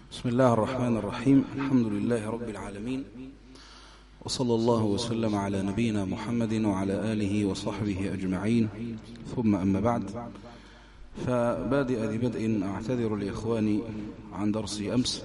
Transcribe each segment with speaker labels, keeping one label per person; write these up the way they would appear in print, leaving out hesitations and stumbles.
Speaker 1: بسم الله الرحمن الرحيم. الحمد لله رب العالمين، وصلى الله وسلم على نبينا محمد وعلى آله وصحبه أجمعين، ثم أما بعد، فبادئ ببدء أعتذر لإخواني عن درس أمس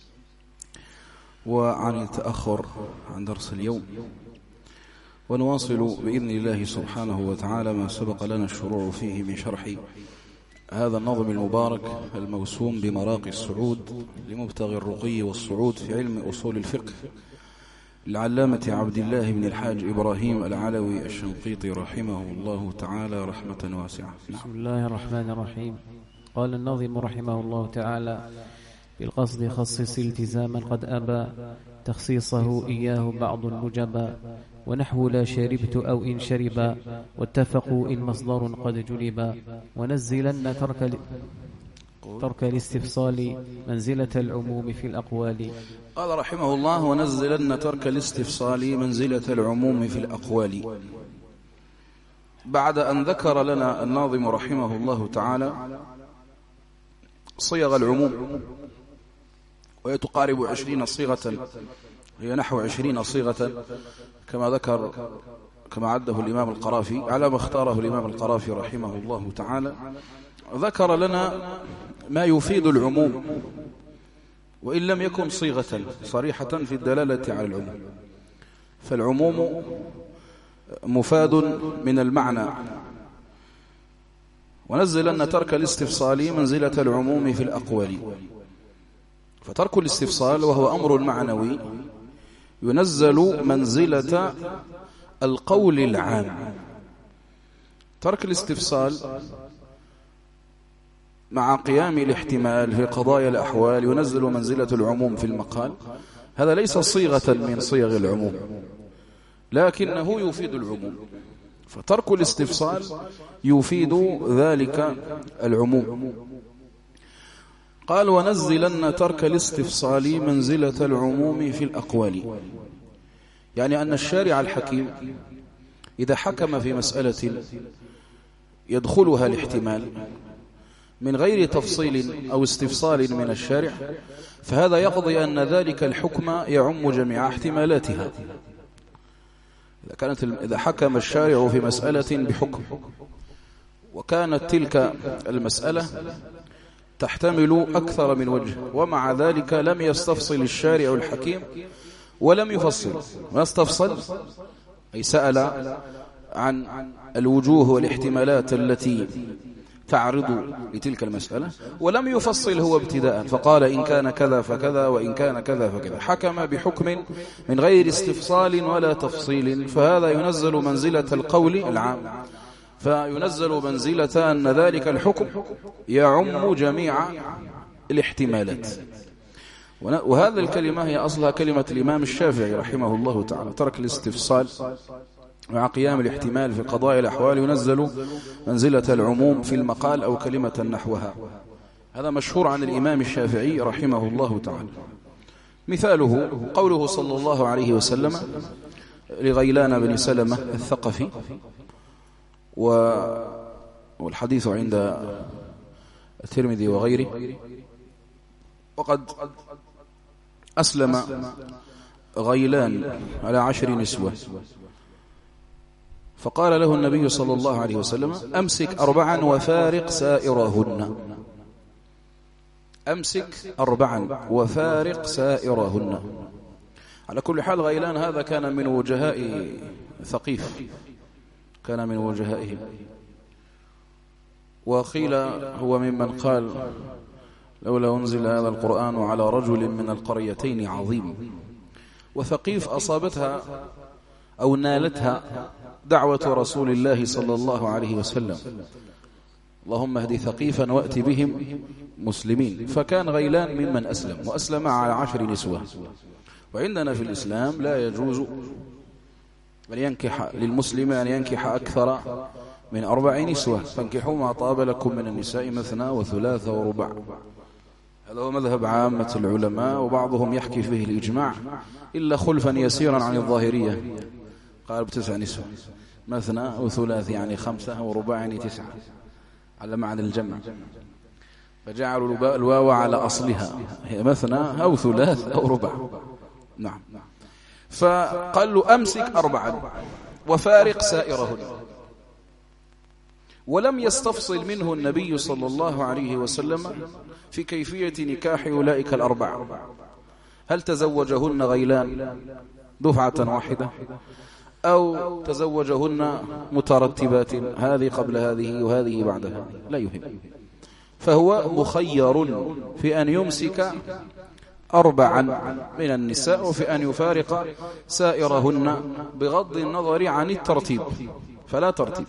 Speaker 1: وعن التأخر عن درس اليوم، ونواصل بإذن الله سبحانه وتعالى ما سبق لنا الشروع فيه من شرح هذا النظم المبارك الموسوم بمراقي الصعود لمبتغي الرقي والصعود في علم أصول الفقه العلامة عبد الله بن الحاج إبراهيم العلوي الشنقيطي رحمه الله تعالى رحمة واسعة.
Speaker 2: بسم الله الرحمن الرحيم. قال الناظم رحمه الله تعالى: بالقصد خصص التزاما قد أبى تخصيصه إياه بعض النجبا، ونحو لا شربت أو إن شربا، واتفقوا إن مصدر قد جلبا، ونزلن ترك الاستفصال منزلة العموم في الأقوال.
Speaker 1: قال رحمه الله: ونزلن ترك الاستفصال منزلة العموم في الأقوال. بعد أن ذكر لنا الناظم رحمه الله تعالى صيغ العموم، وهي تقارب 20 صيغة، هي نحو 20 صيغة كما عده الإمام القرافي على ما اختاره الإمام القرافي رحمه الله تعالى. ذكر لنا ما يفيد العموم وإن لم يكن صيغة صريحة في الدلالة على العموم، فالعموم مفاد من المعنى. ونزلن ترك الاستفصال منزلة العموم في الأقوال. فترك الاستفصال وهو أمر معنوي ينزل منزلة القول العام. ترك الاستفصال مع قيام الاحتمال في قضايا الأحوال ينزل منزلة العموم في المقال. هذا ليس صيغة من صيغ العموم، لكنه يفيد العموم. فترك الاستفصال يفيد ذلك العموم. قال: ونزلن ترك الاستفصال منزلة العموم في الأقوال. يعني أن الشارع الحكيم إذا حكم في مسألة يدخلها الاحتمال من غير تفصيل أو استفصال من الشارع، فهذا يقضي أن ذلك الحكم يعم جميع احتمالاتها. إذا حكم الشارع في مسألة بحكم وكانت تلك المسألة تحتمل أكثر من وجه، ومع ذلك لم يستفصل الشارع الحكيم ولم يفصل. ويستفصل أي سأل عن الوجوه والاحتمالات التي تعرض لتلك المسألة، ولم يفصل هو ابتداء، فقال إن كان كذا فكذا وإن كان كذا فكذا. حكم بحكم من غير استفصال ولا تفصيل، فهذا ينزل منزلة القول العام، فينزل منزلة أن ذلك الحكم يعم جميع الاحتمالات. وهذه الكلمة هي أصلها كلمة الإمام الشافعي رحمه الله تعالى: ترك الاستفصال مع قيام الاحتمال في قضايا الأحوال ينزل منزلة العموم في المقال، أو كلمة نحوها. هذا مشهور عن الإمام الشافعي رحمه الله تعالى. مثاله قوله صلى الله عليه وسلم لغيلان بن سلمة الثقفي، والحديث عند الترمذي وغيره: وقد أسلم غيلان على 10 نسوة، فقال له النبي صلى الله عليه وسلم: أمسك 4 وفارق سائرهن. أمسك 4 وفارق سائرهن. على كل حال غيلان هذا كان من وجهاء ثقيف، كان من وجهائهم، وقيل هو ممن قال: لولا أنزل هذا القرآن على رجل من القريتين عظيم. وثقيف أصابتها أو نالتها دعوة رسول الله صلى الله عليه وسلم: اللهم اهدي ثقيفا وأتي بهم مسلمين. فكان غيلان ممن أسلم، وأسلم على 10 نسوة. وعندنا في الإسلام لا يجوز أن ينكح للمسلم أن ينكح أكثر من 4 نسوة. فانكحوا ما طاب لكم من النساء مثنى وثلاث ورباع. هذا هو مذهب عامة العلماء، وبعضهم يحكي فيه الإجماع إلا خلفا يسيرا عن الظاهرية، قال ب9 نسوة، مثنى وثلاث يعني 5 ورباع يعني 9، على معنى الجمع. فجعلوا الواو على أصلها، هي مثنى أو ثلاث أو ربع. نعم. فقال له أمسك 4 وفارق سائرهن. ولم يستفصل منه النبي صلى الله عليه وسلم في كيفية نكاح أولئك 4، هل تزوجهن غيلان دفعة واحدة أو تزوجهن مترتبات، هذه قبل هذه وهذه بعد هذه، لا يهم. فهو مخير في أن يمسك 4 من النساء وفي أن يفارق سائرهن بغض النظر عن الترتيب، فلا ترتيب.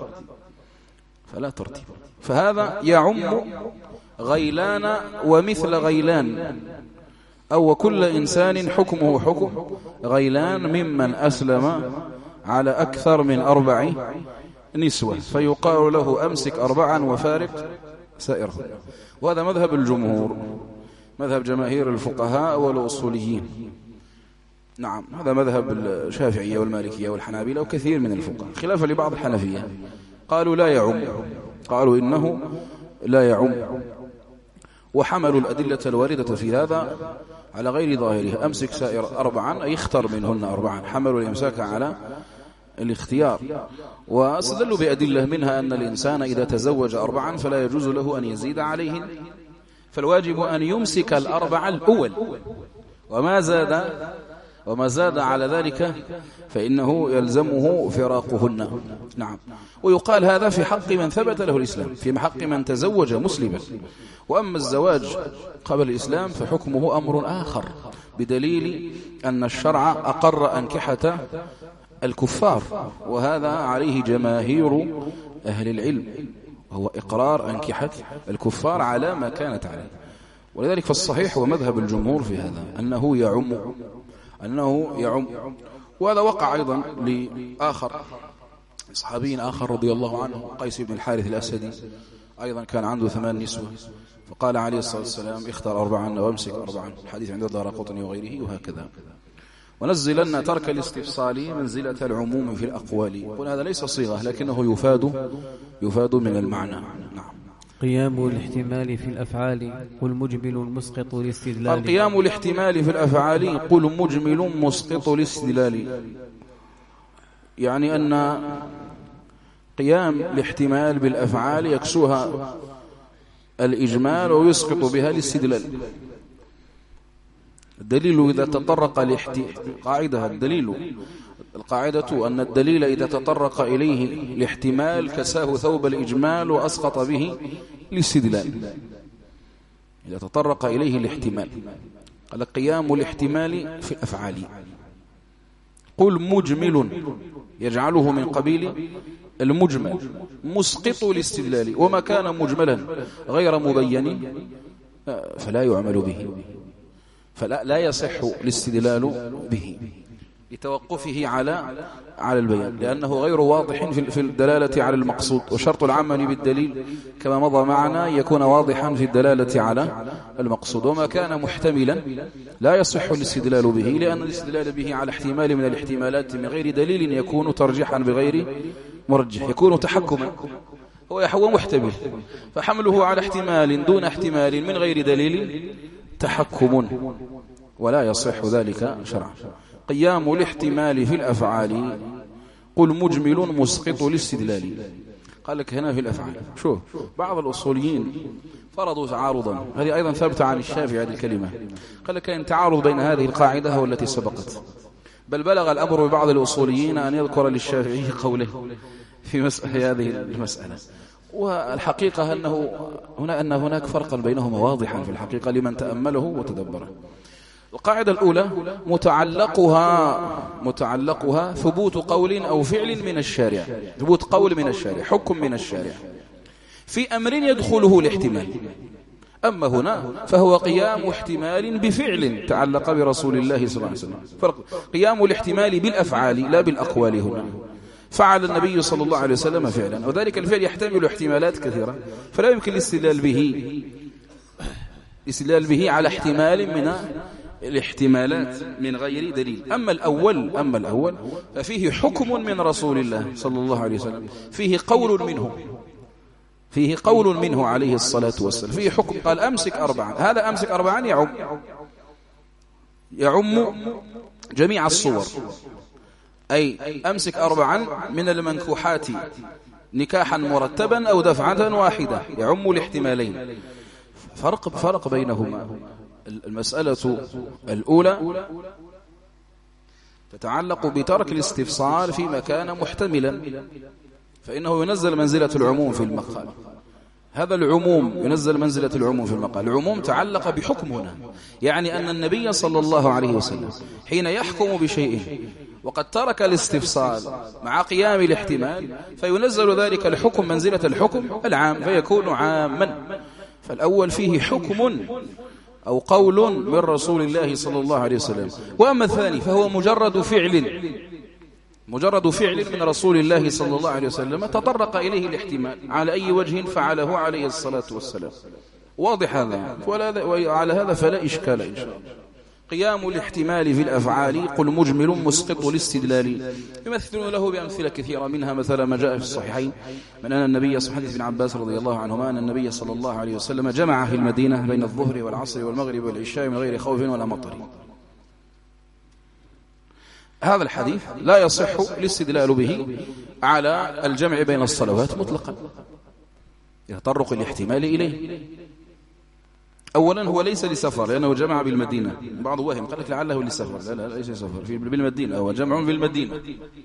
Speaker 1: فهذا يعم غيلان ومثل غيلان، أو وكل إنسان حكمه حكم غيلان ممن أسلم على أكثر من 4 نسوة، فيقال له أمسك 4 وفارق سائرهن. وهذا مذهب الجمهور، مذهب جماهير الفقهاء والأصوليين. نعم، هذا مذهب الشافعية والمالكية والحنابلة وكثير من الفقهاء، خلافا لبعض الحنفية قالوا لا يعم، قالوا إنه لا يعم، وحملوا الأدلة الواردة في هذا على غير ظاهرها. أمسك سائر 4 أي اختر منهن 4، حملوا الإمساك على الاختيار، واستدلوا بأدلة منها أن الإنسان إذا تزوج 4 فلا يجوز له أن يزيد عليهن، فالواجب أن يمسك 4 الأول، وما زاد على ذلك فإنه يلزمه فراقهن. نعم. ويقال هذا في حق من ثبت له الإسلام، في حق من تزوج مسلما. وأما الزواج قبل الإسلام فحكمه أمر آخر، بدليل أن الشرع أقر أنكحة الكفار، وهذا عليه جماهير أهل العلم، وهو إقرار أنكحة الكفار على ما كانت عليه. ولذلك فالصحيح ومذهب الجمهور في هذا أنه يعم. وهذا وقع أيضا لآخر، صحابي آخر رضي الله عنه، قيس بن الحارث الأسدي، أيضا كان عنده 8 نسوة، فقال عليه الصلاة والسلام اختار 4 وامسك 4، الحديث عند الدارقطني وغيره، وهكذا. ونزلن ترك الاستفصال منزلة العموم في الأقوال. قل هذا ليس صيغة لكنه يفاد من المعنى. نعم.
Speaker 2: قيام الاحتمال في الأفعال قل مجمل مسقط الاستدلال.
Speaker 1: القيام الاحتمال في الأفعال قل مجمل مسقط الاستدلال، يعني أن قيام الاحتمال بالأفعال يكسوها الإجمال ويسقط بها الاستدلال. الدليل إذا تطرق القاعدة أن الدليل إذا تطرق إليه الاحتمال كساه ثوب الإجمال وأسقط به الاستدلال. إذا تطرق إليه الاحتمال قال قيام الاحتمال في الأفعال قل مجمل، يجعله من قبيل المجمل مسقط الاستدلال، وما كان مجملا غير مبين فلا يعمل به، فلا يصح الاستدلال به لتوقفه على البيان، لأنه غير واضح في الدلالة على المقصود. وشرط العمل بالدليل كما مضى معنا يكون واضحا في الدلالة على المقصود. وما كان محتملا لا يصح الاستدلال به، لأن الاستدلال به على احتمال من الاحتمالات من غير دليل يكون ترجيحا بغير مرجح، يكون تحكما، هو محتمل، فحمله على احتمال دون احتمال من غير دليل تحكم، ولا يصح ذلك شرعا. قيام الاحتمال في الأفعال قل مجمل مسقط الاستدلال. قال لك هنا في الأفعال. شوف بعض الأصوليين فرضوا تعارضا، هذه أيضا ثابتة عن الشافعي هذه الكلمة، قال لك إن تعارض بين هذه القاعدة والتي سبقت، بل بلغ الأمر ببعض الأصوليين أن يذكر للشافعي قوله في هذه المسألة. والحقيقة أن هناك فرقا بينهما واضحا في الحقيقة لمن تأمله وتدبره. القاعدة الأولى متعلقها ثبوت قول أو فعل من الشارع، ثبوت قول من الشارع، حكم من الشارع في أمر يدخله الاحتمال. أما هنا فهو قيام احتمال بفعل تعلق برسول الله صلى الله عليه وسلم. فرق قيام الاحتمال بالأفعال لا بالأقوال. هنا فعل النبي صلى الله عليه وسلم فعلا، وذلك الفعل يحتمل احتمالات كثيرة، فلا يمكن الاستدلال به على احتمال من الاحتمالات من غير دليل. أما الأول ففيه حكم من رسول الله صلى الله عليه وسلم، فيه قول منه، فيه قول منه عليه الصلاة والسلام، فيه حكم، قال أمسك 4. هذا أمسك 4 يعم جميع الصور، أي أمسك 4 من المنكوحات نكاحا مرتبا أو دفعة واحدة، يعم الاحتمالين. فرق بينهما. المسألة الأولى تتعلق بترك الاستفصال فيما كان محتملا، فإنه ينزل منزلة العموم في المقال. هذا العموم ينزل منزلة العموم في المقال. العموم تعلق بحكم هنا، يعني أن النبي صلى الله عليه وسلم حين يحكم بشيء وقد ترك الاستفصال مع قيام الاحتمال، فينزل ذلك الحكم منزلة الحكم العام فيكون عاما. فالأول فيه حكم أو قول من رسول الله صلى الله عليه وسلم، وأما الثاني فهو مجرد فعل من رسول الله صلى الله عليه وسلم تطرق إليه الاحتمال على أي وجه فعله عليه الصلاة والسلام. واضح هذا؟ وعلى هذا فلا إشكال إن شاء الله. قيام الاحتمال في الأفعال قل مجمل مسقط الاستدلال، يمثلون له بأمثلة كثيرة، منها مثلا ما جاء في الصحيحين من أن النبي حديث ابن عباس رضي الله عنهما أن النبي صلى الله عليه وسلم جمع في المدينة بين الظهر والعصر والمغرب والعشاء من غير خوف ولا مطر. هذا الحديث لا يصح الاستدلال به على الجمع بين الصلوات مطلقا، يتطرق الاحتمال إليه. أولا هو ليس لسفر لأنه جمع بالمدينة، بعض وهم قال لك لعله لسفر، لا ليس لسفر، بالمدينة هو جمع بالمدينة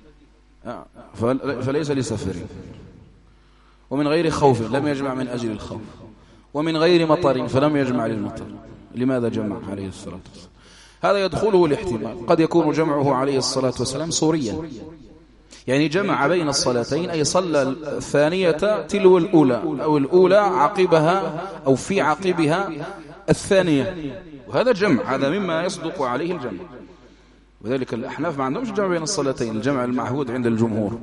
Speaker 1: فليس لسفر. ومن غير خوف لم يجمع من أجل الخوف، ومن غير مطر فلم يجمع للمطر. لماذا جمع عليه الصلاة والسلام؟ هذا يدخله الاحتمال. قد يكون جمعه عليه الصلاة والسلام صوريا، يعني جمع بين الصلاتين، أي صلى الثانية تلو الأولى أو الأولى عقبها أو في عقبها الثانية، وهذا جمع، هذا مما يصدق عليه الجمع. وذلك الأحناف ما عندهمش جمع بين الصلاتين، الجمع المعهود عند الجمهور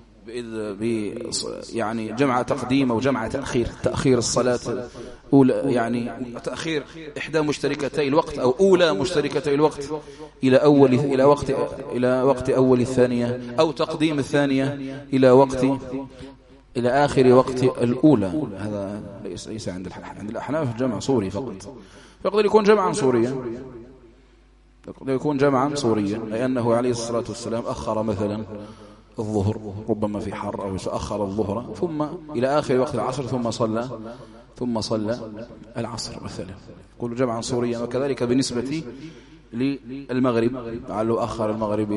Speaker 1: يعني جمع تقديم أو جمع تأخير الصلاة أولى، يعني تأخير إحدى مشتركتي الوقت أو أولى مشتركتي الوقت إلى وقت أول الثانية، أو تقديم الثانية إلى آخر وقت الأولى. هذا ليس عند الأحناف جمع صوري فقط. فقد يكون جمعا صوريا، لأنه عليه الصلاة والسلام أخر مثلا الظهر ربما في حر، أو أخر الظهر ثم إلى آخر وقت العصر ثم صلى العصر مثلا، يقول جمعا صوريا. وكذلك بالنسبة للمغرب، لعله أخر المغرب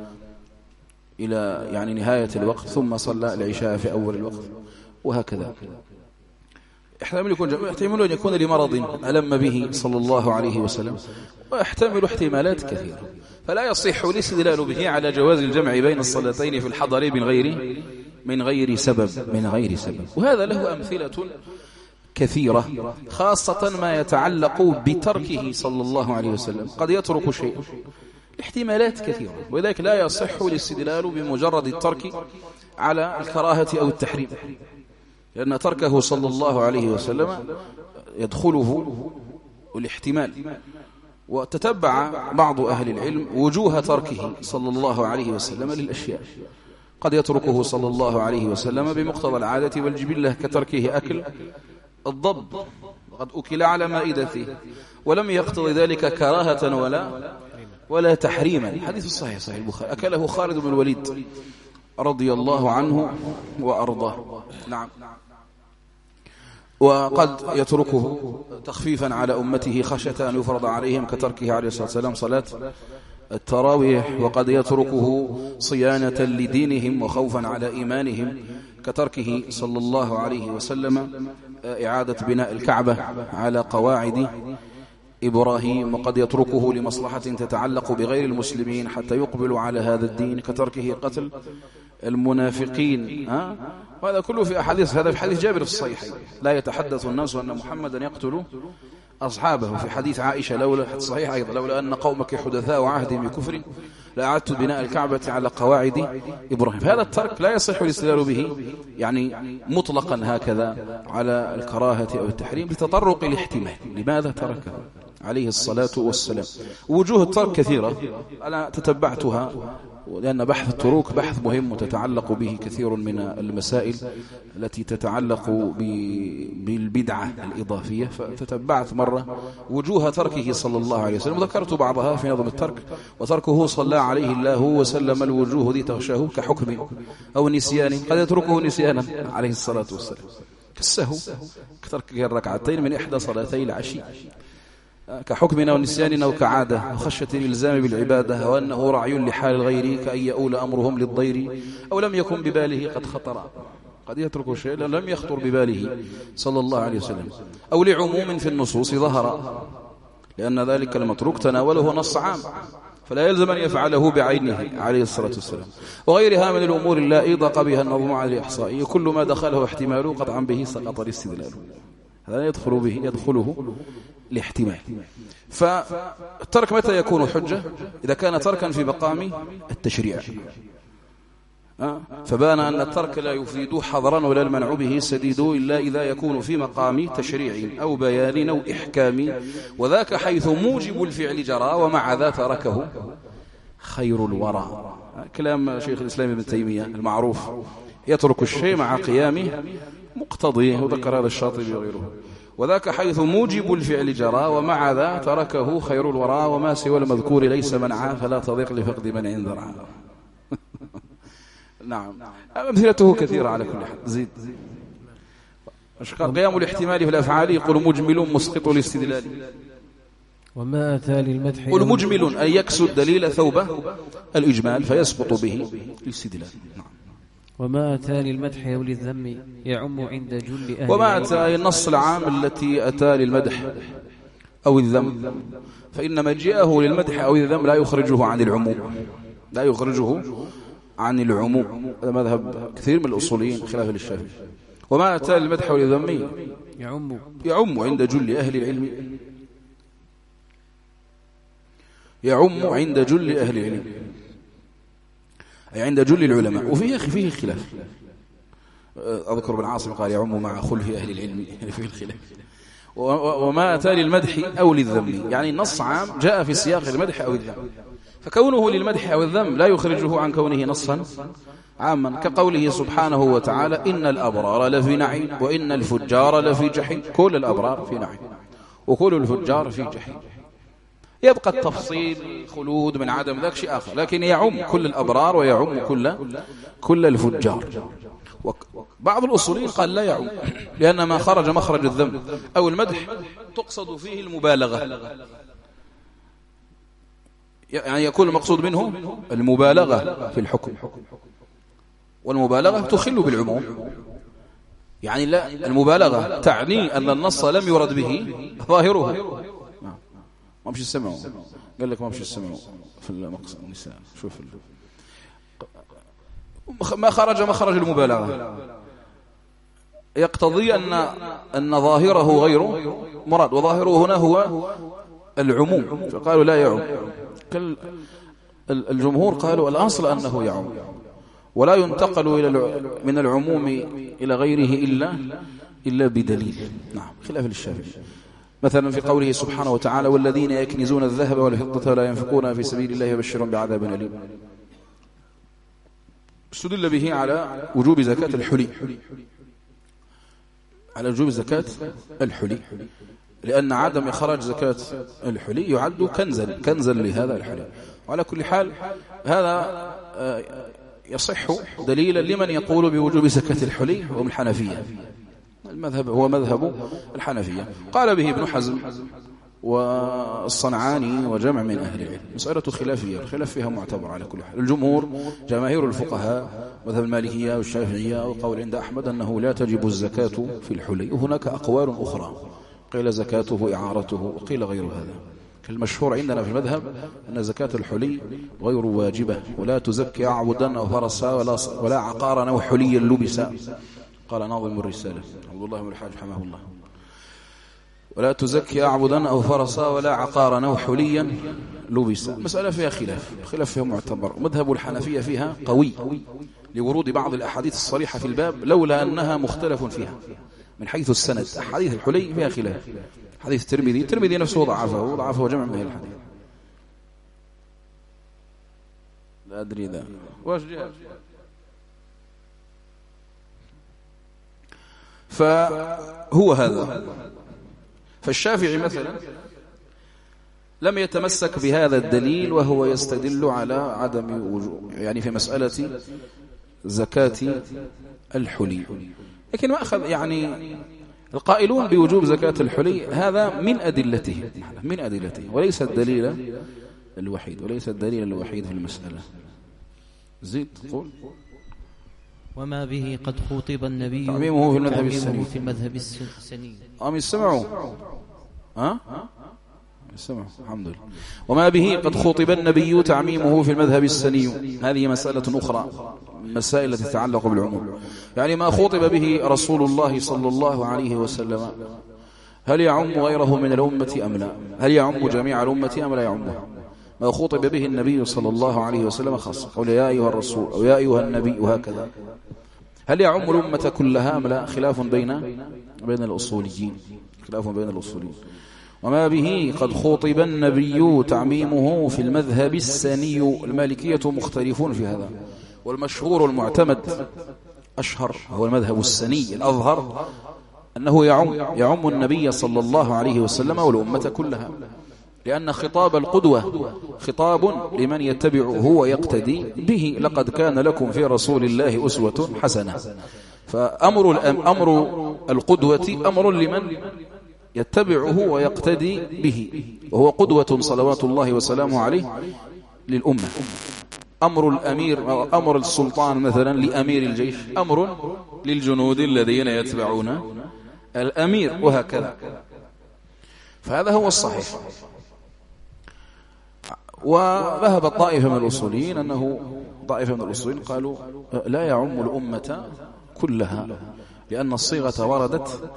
Speaker 1: إلى يعني نهاية الوقت ثم صلى العشاء في أول الوقت، وهكذا. يحتمل أن يكون لمرض ألم به صلى الله عليه وسلم، ويحتمل احتمالات كثيرة، فلا يصح الاستدلال به على جواز الجمع بين الصلاتين في الحضر من غير سبب. وهذا له أمثلة كثيرة، خاصة ما يتعلق بتركه صلى الله عليه وسلم. قد يترك شيء، احتمالات كثيرة، ولذلك لا يصح الاستدلال بمجرد الترك على الكراهة أو التحريم، لأن تركه صلى الله عليه وسلم يدخله الاحتمال. وتتبع بعض أهل العلم وجوه تركه صلى الله عليه وسلم للأشياء. قد يتركه صلى الله عليه وسلم بمقتضى العادة والجبلة، كتركه أكل الضب، قد أكل على مائدته ولم يقتضي ذلك كراهة ولا تحريما. حديث صحيح البخاري، أكله خالد بن الوليد رضي الله عنه وأرضاه. نعم. وقد يتركه تخفيفا على أمته خشية أن يفرض عليهم، كتركه عليه الصلاة والسلام صلاة التراويح. وقد يتركه صيانة لدينهم وخوفا على إيمانهم، كتركه صلى الله عليه وسلم إعادة بناء الكعبة على قواعد إبراهيم. وقد يتركه لمصلحة تتعلق بغير المسلمين حتى يقبلوا على هذا الدين، كتركه قتل المنافقين. وهذا كله في أحاديث. هذا في حديث جابر في الصحيحين، لا يتحدث الناس أن محمدا يقتل أصحابه. في حديث عائشة لولا صحيح أيضا، لولا أن قومك حدثاء عهدهم بكفر لأعدت بناء الكعبة على قواعد إبراهيم. فهذا الترك لا يصح الاستدلال به يعني مطلقا هكذا على الكراهة أو التحريم، لتطرق الاحتمال لماذا تركه عليه الصلاة والسلام. وجوه الترك كثيرة، أنا تتبعتها لأن بحث التروك بحث مهم وتتعلق به كثير من المسائل التي تتعلق بالبدعة الإضافية. فتتبعت مرة وجوه تركه صلى الله عليه وسلم وذكرت بعضها في نظم الترك. وتركه صلى عليه الله وسلم الوجوه دي تغشاه كحكم أو نسيان، قد يتركه نسيانا عليه الصلاة والسلام كالسهو كترك الركعتين من إحدى صلاتي العشي، كحكمنا ونسياننا وكعادة وخشية الإلزام بالعبادة، وأنه رعي لحال الغير كأن يؤول أمرهم للضير أو لم يكن بباله قد خطر. قد يترك شيء لم يخطر بباله صلى الله عليه وسلم، أو لعموم في النصوص ظهر، لأن ذلك المتروك تناوله نص عام فلا يلزم أن يفعله بعينه عليه الصلاة والسلام. وغيرها من الأمور التي ضاق بها النظم على الإحصائي كل ما دخله احتماله قطعا به سقط الاستدلال. هذا يدخله الاحتمال. فالترك متى يكون حجة؟ إذا كان تركا في مقام التشريع، فبان أن الترك لا يفيد حظرا ولا المنع به سديد إلا إذا يكون في مقام تشريع أو بيان أو إحكام، وذاك حيث موجب الفعل جرى ومع ذا تركه خير الورى. كلام شيخ الإسلام ابن تيمية المعروف، يترك الشيء مع قيامه مقتضيه، وذكر هذا الشاطبي وغيره. وذاك حيث موجب الفعل جرى ومع ذا تركه خير الورى، وما سوى المذكور ليس منعا فلا تضيق لفقد منع ذرعا. نعم، أمثلته كثيرة على كل حال. زيد. قيام الاحتمال في الأفعال يقول مجمل مسقط الاستدلال.
Speaker 2: وما أتى للمدح
Speaker 1: والمجمل أن يكسد دليل ثوبه الإجمال فيسقط به الاستدلال. نعم.
Speaker 2: وما أتى للمدح أو للذم يعم عند جل أهل.
Speaker 1: وما أتى النص العام التي أتى للمدح أو الذم، فإن مجيئه للمدح أو الذم لا يخرجه عن العموم، لا يخرجه عن العموم. هذا مذهب كثير من الأصوليين خلاف للشافعي. وما أتى للمدح والذم يعم عند جل أهل العلم، يعم عند جل أهل العلم، أي عند جل العلماء. وفيه خلاف. أذكر بن عاصم قال يعم مع خلف أهل العلم، فيه الخلاف. وما أتى للمدح أو للذم، يعني نص عام جاء في سياق المدح أو الذم، فكونه للمدح أو الذم لا يخرجه عن كونه نصا عاما، كقوله سبحانه وتعالى إن الأبرار لفي نعيم وإن الفجار لفي جحيم. كل الأبرار في نعيم وكل الفجار في جحيم. يبقى التفصيل خلود من عدم ذاك شيء آخر، لكن يعم كل الأبرار ويعم كل الفجار. بعض الأصوليين قال لا يعم، لأن ما خرج مخرج الذم أو المدح تقصد فيه المبالغة، يعني يكون المقصود منه المبالغة في الحكم، والمبالغة تخل بالعموم. يعني لا، المبالغة تعني أن النص لم يرد به ظاهره. ما مش السمع، قال لك ما مش السمع في المقصد النساء. شوف ما خرج مخرج المبالغة يقتضي أن ظاهره غير مراد، وظاهره هنا هو العموم، فقالوا لا يعم. الجمهور قالوا الأصل أنه يعم، ولا ينتقل من العموم إلى غيره إلا بدليل. نعم، خلاف للشافعي. مثلا في قوله سبحانه وتعالى والذين يكنزون الذهب والفضة ولا ينفقونها في سبيل الله يبشرهم بعذاب أليم، استدل به على وجوب زكاة الحلي، على وجوب زكاة الحلي، لأن عدم إخراج زكاة الحلي يعد كنزا لهذا الحلي. وعلى كل حال هذا يصح دليلا لمن يقول بوجوب زكاة الحلي هم الحنفية. المذهب هو مذهب الحنفية، قال به ابن حزم والصنعاني وجمع من أهل العلم. مسألة خلافية، الخلاف فيها معتبر على كل حال. الجمهور جماهير الفقهاء مذهب المالكية والشافعية وقول عند أحمد أنه لا تجب الزكاة في الحلي، وهناك أقوال أخرى قيل زكاته إعارته وقيل غير هذا. المشهور عندنا في المذهب أن زكاة الحلي غير واجبة، ولا تزكي أعبدا أو فرسا ولا عقارا أو حليا لبسا. قال ناظم الرسالة عبد الله بن الحاج حماه الله ولا تزكي أعبدا أو فرسا ولا عقارا أو حليا لبسا. مسألة فيها خلاف فيها معتبر. مذهب الحنفية فيها قوي لورود بعض الأحاديث الصريحة في الباب، لولا أنها مختلف فيها من حيث السند. أحاديث الحلي فيها خلاف. حديث الترمذي نفسه ضعفه جمع من الحديث. لا أدري ذا واش جهة. فهو هذا. فالشافعي مثلا لم يتمسك بهذا الدليل، وهو يستدل على عدم وجوب يعني في مسألة زكاة الحلي. لكن ما أخذ يعني القائلون بوجوب زكاة الحلي هذا من أدلته وليس الدليل الوحيد في المسألة. زيد قول.
Speaker 3: وما به قد خطب النبي
Speaker 1: تعميمه في
Speaker 3: المذهب السني.
Speaker 1: يسمعوا سمع الحمد لله. وما به قد خطب النبي تعميمه في المذهب السني. هذه مسألة أخرى مسائل التي تتعلق بالعموم. يعني ما خطب به رسول الله صلى الله عليه وسلم هل يعم غيره من الأمة أم لا؟ هل يعم جميع الأمة أم لا يعمها؟ ما خطب به النبي صلى الله عليه وسلم خاصة، قول يا أيها الرسول أو يا أيها النبي وهكذا. هل يعم الأمة كلها أم لا؟ خلاف بين الأصوليين. وما به قد خطب النبي تعميمه في المذهب السني. المالكية مختلفون في هذا، والمشهور المعتمد أشهر هو المذهب السني الأظهر، أنه يعم النبي صلى الله عليه وسلم والأمة كلها، لأن خطاب القدوة خطاب لمن يتبعه ويقتدي به. لقد كان لكم في رسول الله أسوة حسنة. فأمر القدوة أمر لمن يتبعه ويقتدي به، وهو قدوة صلوات الله وسلامه عليه للأمة. أمر الأمير أو أمر السلطان مثلا لأمير الجيش أمر للجنود الذين يتبعون الأمير وهكذا. فهذا هو الصحيح. وذهب طائفة من الأصوليين قالوا لا يعم الأمة كلها، لأن الصيغة وردت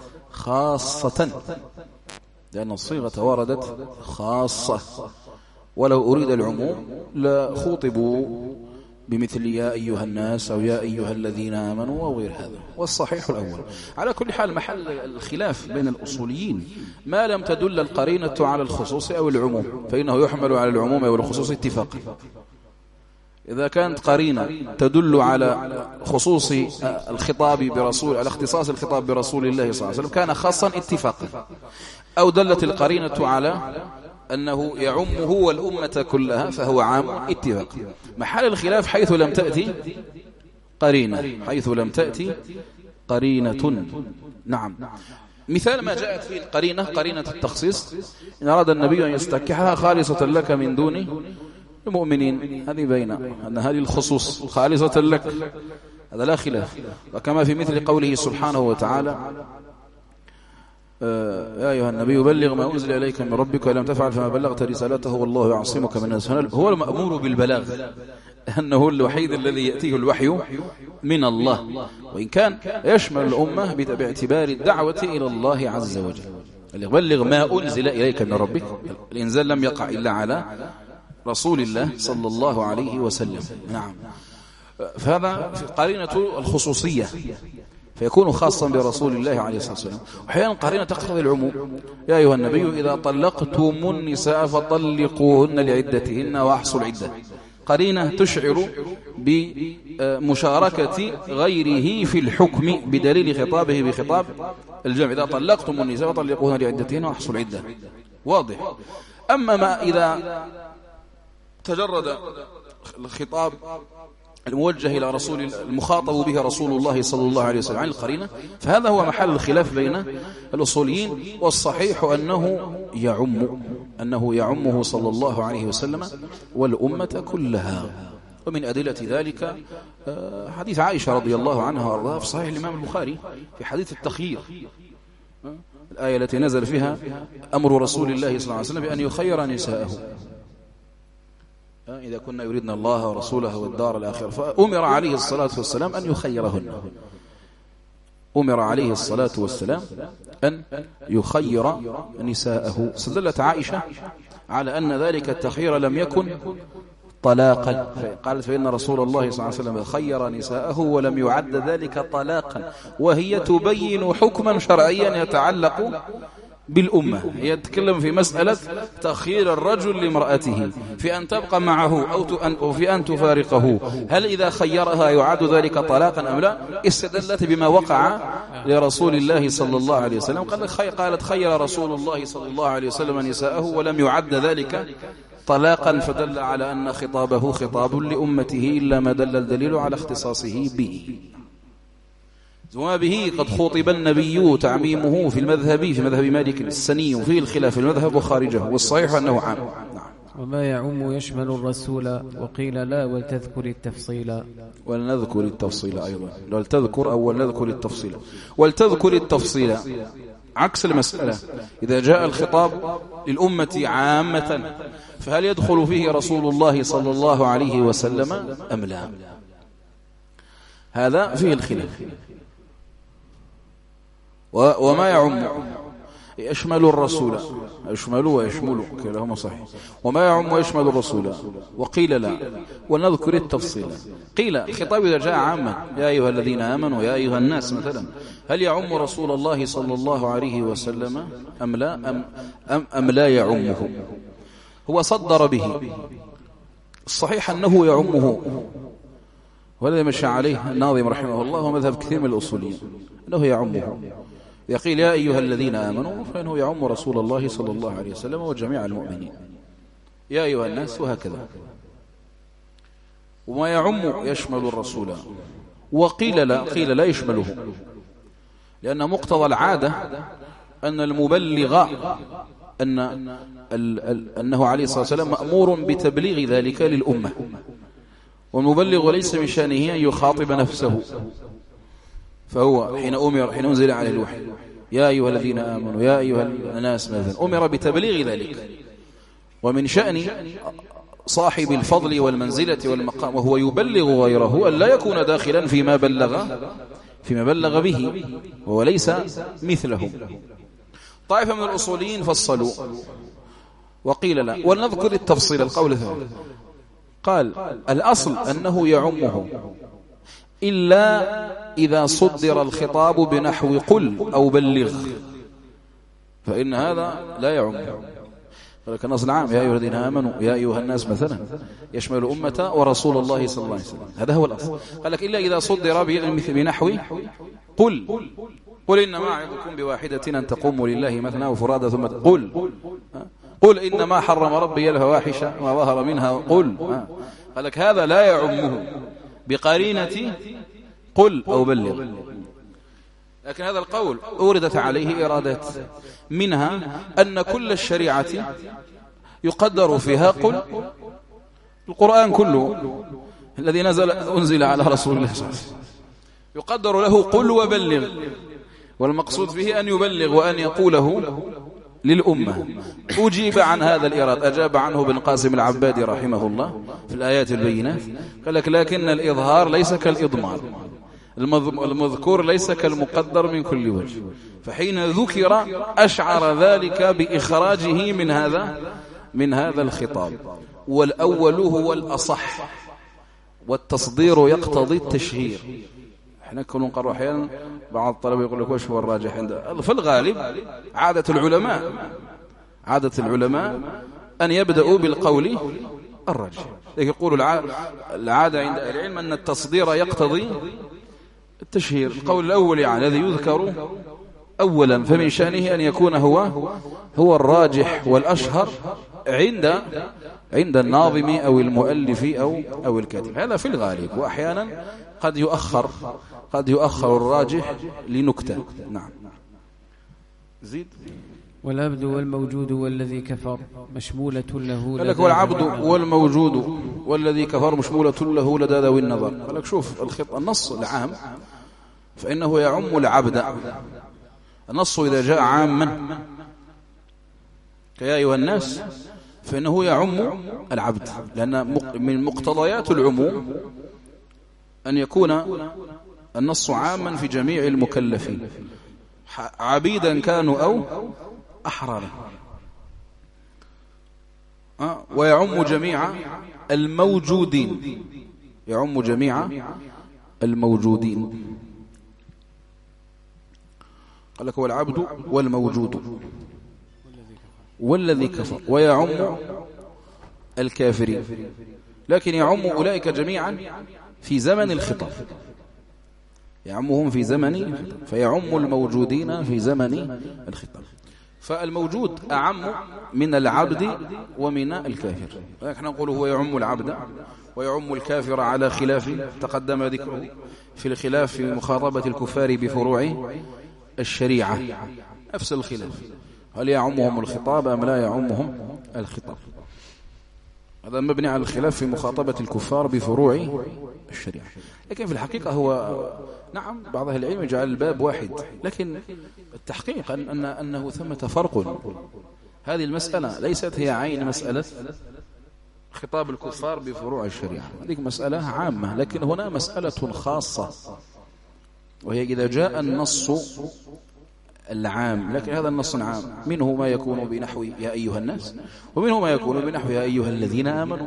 Speaker 1: خاصة، ولو أريد العموم لخوطبوا بمثل يا أيها الناس أو يا أيها الذين آمنوا أو غير هذا. والصحيح الأول. على كل حال محل الخلاف بين الأصوليين ما لم تدل القرينة على الخصوص أو العموم فإنه يحمل على العموم أو الخصوص اتفاقا. إذا كانت قرينة تدل على خصوص الخطاب برسول على اختصاص الخطاب برسول الله صلى الله عليه وسلم كان خاصا اتفاقا، أو دلت القرينة على أنه يعمه والأمة كلها فهو عام اتفاقا. محل الخلاف حيث لم تأتي قرينة. نعم. مثال ما جاءت فيه القرينة قرينة التخصيص، إن أراد النبي أن يستنكحها خالصة لك من دون المؤمنين، هذه بين أن هذه الخصوص خالصة لك، هذا لا خلاف. وكما في مثل قوله سبحانه وتعالى يا أيها النبي بلغ ما أنزل إليك من ربك ولم تفعل فما بلغت رسالته والله يعصمك من الناس. هو المأمور بالبلاغ، أنه الوحيد الذي يأتيه الوحي من الله، وإن كان يشمل الأمة باعتبار الدعوة إلى الله عز وجل. بلغ ما أنزل إليك من ربك، الإنزال لم يقع إلا على رسول الله صلى الله عليه وسلم. نعم. فهذا في قرينة الخصوصية، فيكون خاصا برسول الله عليه الصلاة والسلام. وأحيانا قرينة تقتضي العموم. يا أيها النبي إذا طلقتم النساء فطلقوهن لعدتهن وأحصوا العدة. قرينة تشعر بمشاركة غيره في الحكم بدليل خطابه بخطاب الجمع. إذا طلقتم النساء فطلقوهن لعدتهن وأحصوا العدة، واضح. أما ما إذا تجرد الخطاب الموجه إلى المخاطب به رسول الله صلى الله عليه وسلم عن القرينة، فهذا هو محل الخلاف بين الأصوليين. والصحيح أنه يعمه صلى الله عليه وسلم والأمة كلها. ومن أدلة ذلك حديث عائشة رضي الله عنها وارضاها في صحيح الإمام البخاري في حديث التخيير، الآية التي نزل فيها أمر رسول الله صلى الله عليه وسلم بأن يخير نساءه إذا كنا يريدنا الله ورسوله والدار الآخرة. فأمر عليه الصلاة والسلام أن يخيرهن، أمر عليه الصلاة والسلام أن يخير نساءه. استدلت عائشة على أن ذلك التخيير لم يكن طلاقا، قالت فإن رسول الله صلى الله عليه وسلم خير نساءه ولم يعد ذلك طلاقا، وهي تبين حكما شرعيا يتعلق بالأمة. يتكلم في مسألة تأخير الرجل لامرأته في أن تبقى معه أو في أن تفارقه، هل إذا خيرها يعد ذلك طلاقا أم لا؟ استدلت بما وقع لرسول الله صلى الله عليه وسلم، قالت خير رسول الله صلى الله عليه وسلم نساءه ولم يعد ذلك طلاقا، فدل على أن خطابه خطاب لأمته إلا ما دل الدليل على اختصاصه به. وما به قد خطب النبي تعميمه في المذهب، في مذهب مالك السني، وفيه الخلاف في المذهب وخارجه، والصحيح أنه عام.
Speaker 2: وما يعم يشمل الرسول، وقيل لا ولتذكر التفصيل.
Speaker 1: ولنذكر التفصيل أيضا، ولتذكر أو ولنذكر التفصيل. ولتذكر التفصيل عكس المسألة، إذا جاء الخطاب للأمة عامة فهل يدخل فيه رسول الله صلى الله عليه وسلم أم لا؟ هذا فيه الخلاف. وما يعم يشمل الرسول، يشمل ويشمل كلاهما صحيح. وما يعم ويشمل الرسول، وقيل لا ونذكر التفصيل. قيل الخطاب إذا جاء عاما يا أيها الذين آمنوا يا أيها الناس مثلا، هل يعم رسول الله صلى الله عليه وسلم أم لا أم لا يعمه؟ هو صدر به، الصحيح أنه يعمه، والذي مشى عليه الناظم رحمه الله ومذهب كثير من الأصوليين أنه يعمه. يقول يا أيها الذين آمنوا فإنه يعم رسول الله صلى الله عليه وسلم وجميع المؤمنين، يا أيها الناس، وهكذا. وما يعم يشمل الرسول، وقيل لا، قيل لا يشمله، لأن مقتضى العادة أن المبلغ أنه عليه الصلاة والسلام مأمور بتبليغ ذلك للأمة، والمبلغ ليس من شأنه أن يخاطب نفسه، فهو حين أنزل عليه الوحي يا أيها الذين آمنوا يا أيها الناس مثلا أمر بتبليغ ذلك. ومن شأن صاحب الفضل والمنزلة والمقام وهو يبلغ غيره أن لا يكون داخلا فيما بلغ به، وهو ليس مثله. طائفة من الأصوليين فصلوا وقيل لا. ولنذكر التفصيل، القول الثاني قال الأصل أنه يعمه إلا إذا صدر الخطاب بنحو قل أو بلغ، فإن هذا لا يعم. ولكن الأصل عام يا أيها الذين آمنوا يا أيها الناس مثلا يشمل أمة ورسول الله صلى الله عليه وسلم، هذا هو الأصل. قال لك إلا إذا صدر بنحو قل إنما أعظكم بواحدة أن تقوموا لله مثنى وفرادى ثم قل إنما حرم ربي الفواحش ما ظهر منها قل. قال لك هذا لا يعمه بقرينة قل أو بلغ. لكن هذا القول أوردت عليه إرادات، منها أن كل الشريعة يقدر فيها قل، القرآن كله الذي أنزل على رسول الله صلى الله عليه وسلم يقدر له قل وبلغ، والمقصود به أن يبلغ وأن يقوله للأمة. أجيب عن هذا الإراد، أجاب عنه ابن قاسم العبادي رحمه الله في الآيات البينات، قال لك لكن الإظهار ليس كالإضمار، المذكور ليس كالمقدر من كل وجه، فحين ذكر أشعر ذلك بإخراجه من هذا الخطاب. والأول هو الأصح، والتصدير يقتضي التشهير. احنا كنا نقرأ أحيانا بعض الطلبة يقول لك وش هو الراجح في الغالب عادة العلماء أن يبدأوا بالقول الراجح. يقول العادة عند العلم أن التصدير يقتضي التشهير. القول الأول يعني الذي يذكر أولا فمن شأنه أن يكون هو الراجح والأشهر عند الناظم أو المؤلف أو الكاتب، هذا في الغالب. وأحيانا قد يؤخر الراجح لنكتة. نعم. زيد.
Speaker 2: والعبد والموجود والذي كفر مشمولة له
Speaker 1: قال لك والعبد والموجود والذي كفر مشمولة له لدى ذوي النظر. قال لك شوف النص العام فإنه يعم العبد. النص إذا جاء عاما كيا أيها الناس فإنه يعم العبد، لأن من مقتضيات العموم أن يكون النص عاما في جميع المكلفين عبيدا كانوا أو أحرارا، ويعم جميع الموجودين، يعم جميع الموجودين. قال لك هو العبد والموجود والذي كفر ويعم الكافرين، لكن يعم أولئك جميعا في زمن الخطاب، يعمهم في زمن الخطاب، فيعم الموجودين في زمن الخطاب. فالموجود أعم من العبد ومن الكافر، نحن نقول هو يعم العبد ويعم الكافر على خلاف تقدم ذكره في الخلاف في مخاطبة الكفار بفروع الشريعة، نفس الخلاف، هل يعمهم الخطاب أم لا يعمهم الخطاب؟ هذا مبني على الخلاف في مخاطبة الكفار بفروع الشريعة. لكن في الحقيقة هو نعم بعض أهل العلم يجعل الباب واحد، لكن التحقيق أنه ثمة فرق. هذه المسألة ليست هي عين مسألة خطاب الكفار بفروع الشريعة، هذه مسألة عامة، لكن هنا مسألة خاصة، وهي إذا جاء النص العام، لكن هذا النص العام منه ما يكون بنحو يا أيها الناس، ومنه ما يكون بنحو يا أيها الذين آمنوا.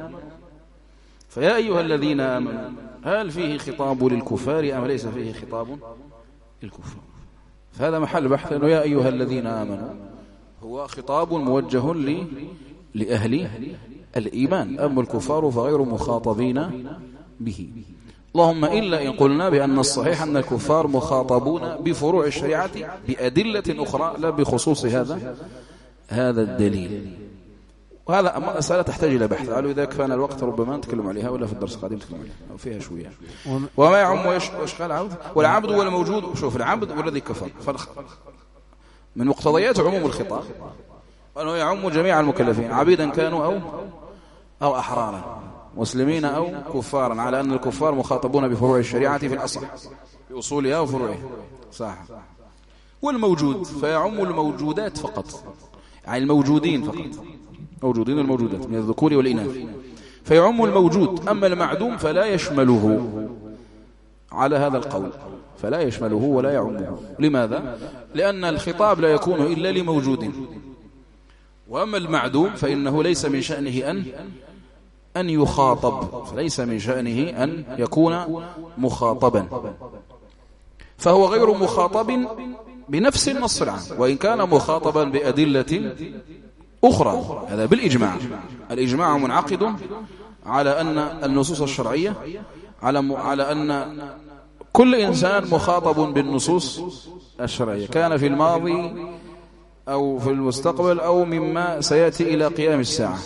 Speaker 1: فيا أيها الذين آمنوا هل فيه خطاب للكفار أم ليس فيه خطاب للكفار؟ فهذا محل بحث، أنه يا أيها الذين آمنوا هو خطاب موجه لأهل الإيمان، أما الكفار فغير مخاطبين به. اللهم إلا إن قلنا بأن الصحيح أن الكفار مخاطبون بفروع الشريعة بأدلة أخرى لا بخصوص هذا الدليل، وهذا مسألة تحتاج إلى بحث. قالوا إذا كان الوقت ربما نتكلم عليها، ولا في الدرس القادم نتكلم عليها أو فيها شوية. وما يعم ويشغل العبد والعبد والموجود. شوف، العبد والذي كفر من مقتضيات عموم الخطاب أنه يعم جميع المكلفين، عبيدا كانوا أو أحرارا، مسلمين أو كفارا، على أن الكفار مخاطبون بفروع الشريعة في الأصل بأصولها وفروعها، صح. والموجود فيعم الموجودات فقط، يعني الموجودين فقط، موجودين الموجودات من الذكور والإناث، فيعم الموجود. أما المعدوم فلا يشمله، على هذا القول فلا يشمله ولا يعمه. لماذا؟ لأن الخطاب لا يكون إلا لموجود، وأما المعدوم فإنه ليس من شأنه أن يخاطب، فليس من شأنه أن يكون مخاطبا، فهو غير مخاطب بنفس النص العام، وإن كان مخاطبا بأدلة أخرى. هذا بالإجماع، الإجماع منعقد على أن النصوص الشرعية على أن كل إنسان مخاطب بالنصوص الشرعية، كان في الماضي أو في المستقبل أو مما سيأتي إلى قيام الساعة.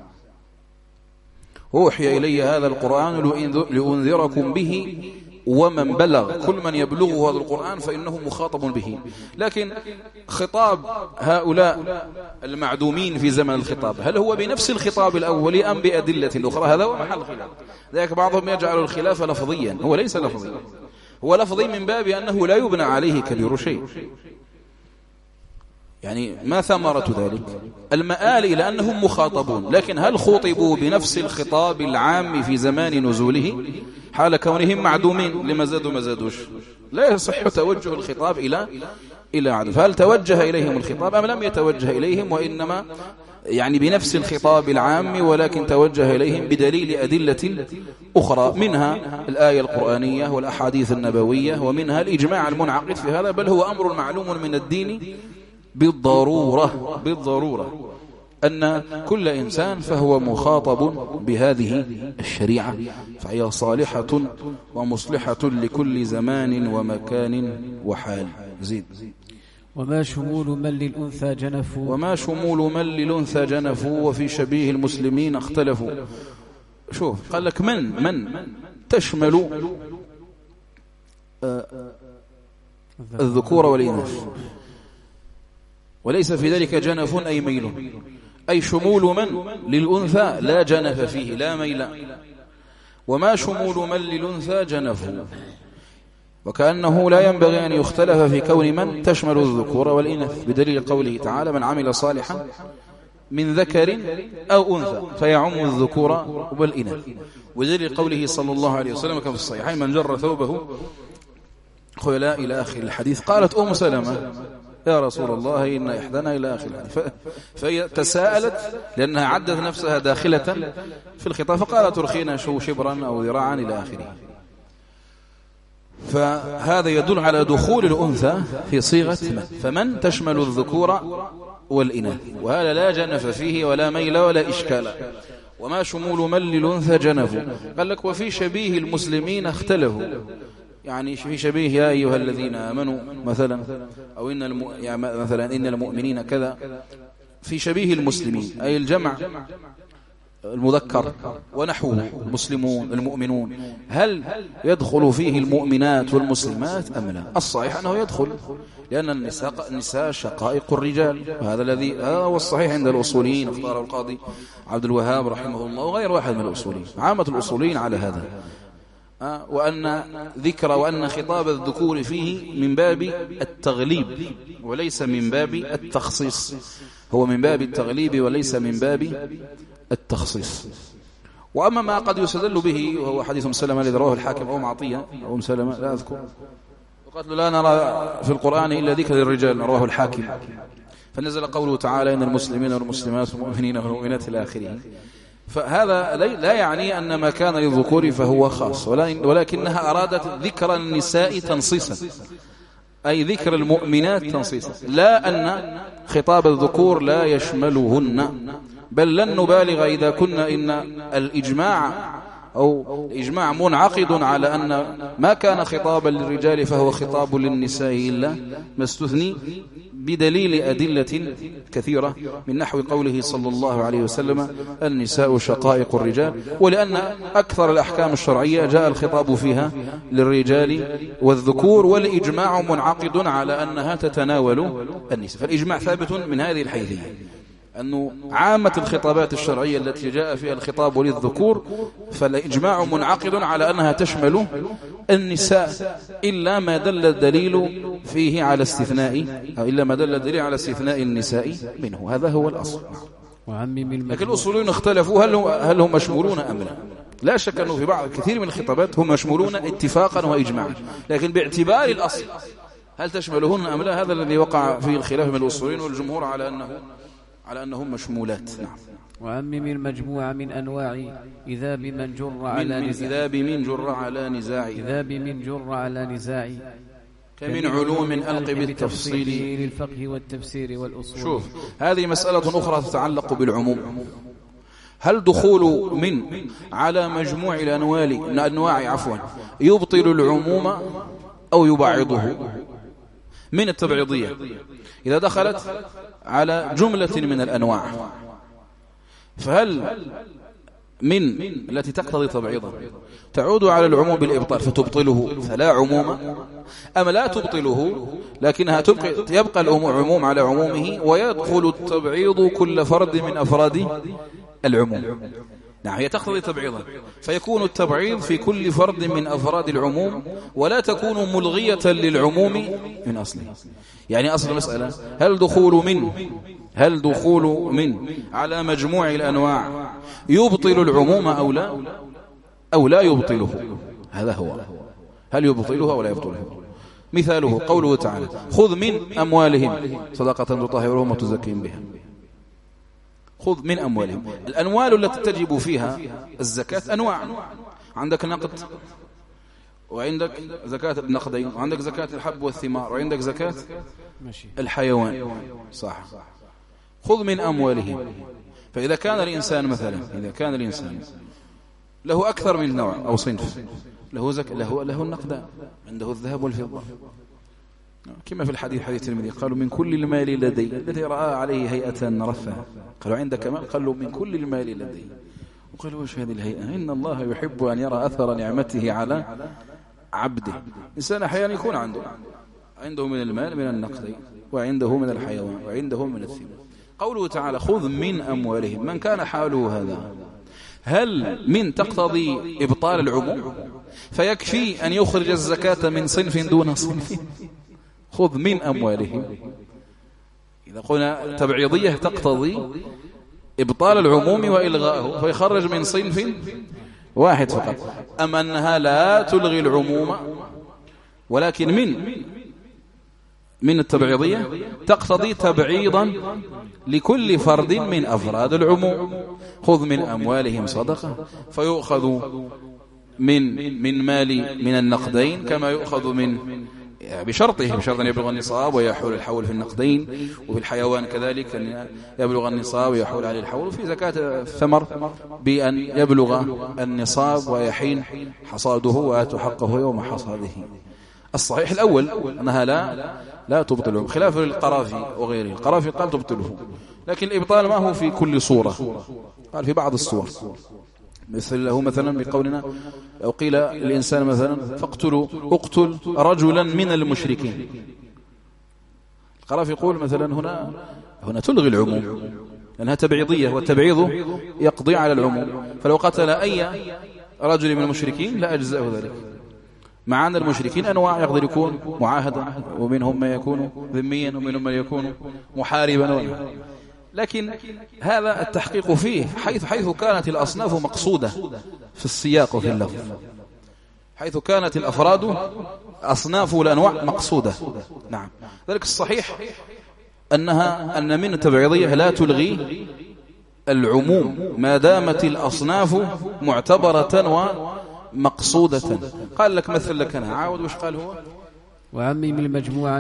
Speaker 1: أوحي إلي هذا القرآن لأنذركم به ومن بلغ، كل من يبلغه هذا القرآن فإنه مخاطب به. لكن خطاب هؤلاء المعدومين في زمن الخطاب هل هو بنفس الخطاب الأول أم بأدلة أخرى؟ هذا هو محل خلاف. ذلك بعضهم يجعل الخلاف لفظيا، هو ليس لفظيا، هو لفظي من باب أنه لا يبنى عليه كبير شيء. يعني ما ثمرة ذلك؟ المآل إلى أنهم مخاطبون، لكن هل خطبوا بنفس الخطاب العام في زمان نزوله حال كونهم معدومين؟ لما زادوا ما زادوش، لا يصح توجه الخطاب إلى عدم. فهل توجه إليهم الخطاب أم لم يتوجه إليهم، وإنما يعني بنفس الخطاب العام، ولكن توجه إليهم بدليل أدلة أخرى، منها الآية القرآنية والأحاديث النبوية، ومنها الإجماع المنعقد في هذا، بل هو أمر معلوم من الدين بالضرورة أن كل إنسان فهو مخاطب بهذه الشريعة، فهي صالحة ومصلحة لكل زمان ومكان وحال. زيد.
Speaker 2: وما شمول من للأنثى جنفوا،
Speaker 1: وما شمول من للأنثى جنفوا، وفي شبيه المسلمين اختلفوا. شوف، قال لك من تشمل الذكور والإناث، وليس في ذلك جنف أي ميل، أي شمول من للأنثى لا جنف فيه، لا ميل. وما شمول من للأنثى جنف، وكأنه لا ينبغي أن يختلف في كون من تشمل الذكور والإناث، بدليل قوله تعالى من عمل صالحا من ذكر أو أنثى فيعم الذكور والإناث، ودليل قوله صلى الله عليه وسلم كما في الصحيحين من جر ثوبه خيلاء إلى آخر الحديث. قالت أم سلمة يا رسول الله إن إحدانا إلى آخر الحديث، فهي تساءلت لأنها عدت نفسها داخلة في الخطاب، فقالت ترخينا شبرا أو ذراعا إلى آخره. فهذا يدل على دخول الأنثى في صيغة من، فمن تشمل الذكور والإناث، وهذا لا جنف فيه ولا ميل ولا إشكال. وما شمول من للأنثى جنف. قال لك وفي شبيه المسلمين اختلفوا، يعني في شبيه يا أيها الذين آمنوا مثلا، أو يعني مثلا إن المؤمنين كذا، في شبيه المسلمين أي الجمع المذكر ونحوه المسلمون المؤمنون، هل يدخل فيه المؤمنات والمسلمات أم لا؟ الصحيح أنه يدخل، لأن النساء شقائق الرجال، هذا هو الصحيح عند الأصوليين، اختاره القاضي عبد الوهاب رحمه الله وغير واحد من الأصوليين، عامة الأصوليين على هذا، وأن خطاب الذكور فيه من باب التغليب وليس من باب التخصيص، هو من باب التغليب وليس من باب التخصيص. وأما ما قد يستدل به وهو حديث سلمة الذي رواه الحاكم أو معطية أو سلمة لا أذكر، وقالت لا نرى في القرآن إلا ذكر للرجال، رواه الحاكم، فنزل قوله تعالى إن المسلمين والمسلمات والمؤمنين والمؤمنات إلى آخره. فهذا لا يعني أن ما كان للذكور فهو خاص، ولكنها أرادت ذكر النساء تنصيصا، أي ذكر المؤمنات تنصيصا، لا أن خطاب الذكور لا يشملهن، بل لن نبالغ إذا كنا إن الإجماع منعقد على أن ما كان خطابا للرجال فهو خطاب للنساء إلا ما استثني بدليل أدلة كثيرة، من نحو قوله صلى الله عليه وسلم النساء شقائق الرجال، ولأن أكثر الأحكام الشرعية جاء الخطاب فيها للرجال والذكور، والإجماع منعقد على أنها تتناول النساء. فالإجماع ثابت من هذه الحيثية، أنه عامة الخطابات الشرعية التي جاء فيها الخطاب للذكور فالإجماع منعقد على أنها تشمل النساء، إلا ما دل الدليل فيه على استثناء، أو إلا ما دل الدليل على استثناء النساء منه، هذا هو الأصل. لكن الأصوليون اختلفوا هل هم مشمولون أم لا. لا شك أنه في بعض كثير من الخطابات هم مشمولون اتفاقا وإجماعا، لكن باعتبار الأصل هل تشملهن أم لا، هذا الذي وقع فيه الخلاف من الأصوليين والجمهور على أنهم مشمولات. نعم.
Speaker 2: وعمم المجموع من أنواع إذا بمن جر على نزاع، إذا بمن جر على نزاع
Speaker 1: كمن علوم ألق بالتفصيل
Speaker 2: للفقه والتفسير والأصول.
Speaker 1: شوف، هذه مسألة أخرى تتعلق بالعموم. هل دخول من على مجموع الأنواع يبطل العموم أو يبعضه؟ من التبعيضية إذا دخلت على جملة من الأنواع، فهل من التي تقتضي تبعيضا تعود على العموم بالإبطال فتبطله فلا عموم، أم لا تبطله لكنها يبقى العموم على عمومه ويدخل التبعيض كل فرد من أفراد العموم؟ نعم، هي تقتضي تبعيضا، فيكون التبعيض في كل فرد من أفراد العموم ولا تكون ملغية للعموم من أصله. يعني أصل المسألة هل دخول من على مجموع الأنواع يبطل العموم أو لا يبطله؟ هذا هو، هل يبطله أو لا يبطله؟ مثاله قوله تعالى خذ من أموالهم صدقة تطهرهم وتزكيهم بها. خذ من أموالهم، الأموال التي تجب فيها الزكاة أنواع، عندك نقد وعندك زكاة النقدين وعندك زكاة الحب والثمار وعندك زكاة الحيوان، صح. خذ من أموالهم، فإذا كان الإنسان مثلا له أكثر من نوع أو صنف، له النقدان، عنده الذهب والفضة، كما في الحديث حديث الترمذي قالوا من كل المال لدي الذي رأى عليه هيئة رفع، قالوا عندك مال، قالوا من كل المال لدي، وقالوا وش هذه الهيئة؟ إن الله يحب أن يرى أثر نعمته على عبده. إنسان أحيانا يكون عنده من المال من النقد وعنده من الحيوان وعنده من الثمار. قوله تعالى خذ من أموالهم، من كان حاله هذا، هل من تقتضي إبطال العموم فيكفي أن يخرج الزكاة من صنف دون صنف؟ خذ من أموالهم إذا قلنا تبعيضية تقتضي إبطال العموم وإلغاءه، فيخرج من صنف واحد فقط. أم أنها لا تلغي العموم، ولكن من التبعيضية تقتضي تبعيضا لكل فرد من أفراد العموم. خذ من أموالهم صدقة، فيؤخذ من مال من النقدين كما يؤخذ من بشرط أن يبلغ النصاب ويحول الحول في النقدين، وفي الحيوان كذلك أن يبلغ النصاب ويحول عليه الحول، وفي زكاة الثمر بأن يبلغ النصاب ويحين حصاده وآتوا حقه يوم حصاده. الصحيح الأول أنها لا تبطله، خلاف القرافي وغيره. القرافي قال تبطله، لكن الإبطال ما هو في كل صورة، قال في بعض الصور. مثلا بقولنا لو قيل الإنسان مثلا اقتل رجلا من المشركين، القرافي يقول مثلا هنا تلغي العموم لأنها تبعيضية، والتبعيض يقضي على العموم، فلو قتل أي رجل من المشركين لا أجزاء ذلك. مع أن المشركين أنواع، يقدر يكون معاهدا، ومنهم من يكون ذميا، ومنهم من يكون محاربا، لكن هذا التحقيق فيه حيث كانت الأصناف مقصودة في السياق وفي اللفظ، حيث كانت الأفراد أصناف والأنواع مقصودة. نعم، ذلك الصحيح أن من التبعيضية لا تلغي العموم ما دامت الأصناف معتبرة ومقصودة. قال لك مثل لك أنا عاود وش قال هو؟
Speaker 2: وعمم المجموعة